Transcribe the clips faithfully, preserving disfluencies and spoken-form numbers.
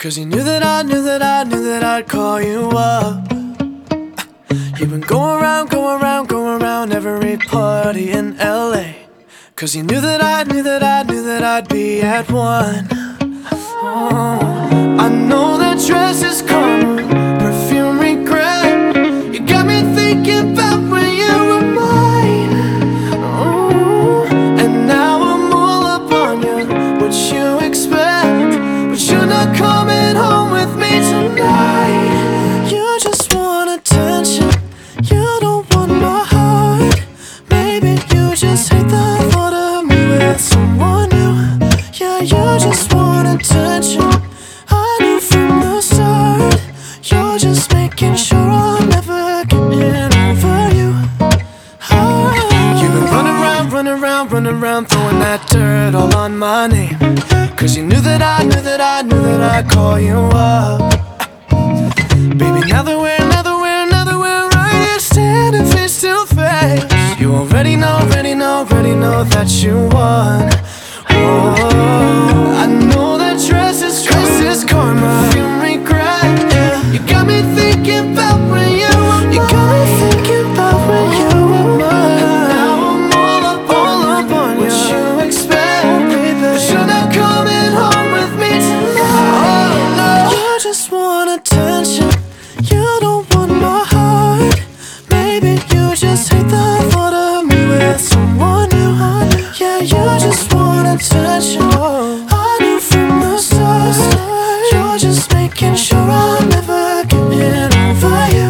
Cause you knew that I knew that I knew that I'd call you up. You've been going around, going around, going around every party in L A. Cause you knew that I knew that I knew that I'd be at one. Oh, I know that dress is karma, perfume regret. You got me thinking about when you were mine. Oh, and now I'm all up on you. What you expect? But you're not coming home with me tonight. You just want attention. You don't want my heart. Maybe you just hate the thought of me with someone new. Yeah, you just want attention. I knew from the start. You're just making sure I'm never getting over you. Oh. You've been running around, running around, running around, throwing that dirt all on my name. Cause you knew that I knew that I knew that I'd call you up. Baby, now that we're, now that we're, now that we're right here standing face to face, you already know, already know, already know that you won. Oh, I know that dress is, dress is karma, you regret, yeah. You got me thinking about when you were mine. You got me thinking about when you were mine. And now I'm all up, all up on you. What you expect, baby? But you're not coming home with me tonight. Oh no, you just want attention. You don't want my heart. Maybe you just hate the thought of me with someone new. Yeah, you just want attention. I knew from the start. You're just making sure I'm never getting over you.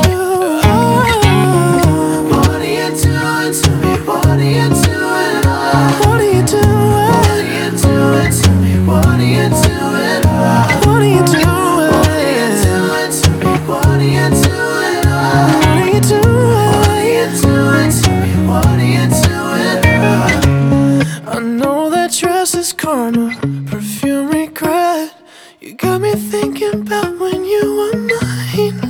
What are you doing to me? What are you doing? What are you doing? What are you doing to me? What are you doing? What are you doing? What are you doing to me? What are you doing? What are you doing? What are you doing to me? What are you doing? I know that dress is karma, perfume regret. You got me thinking about when you were mine.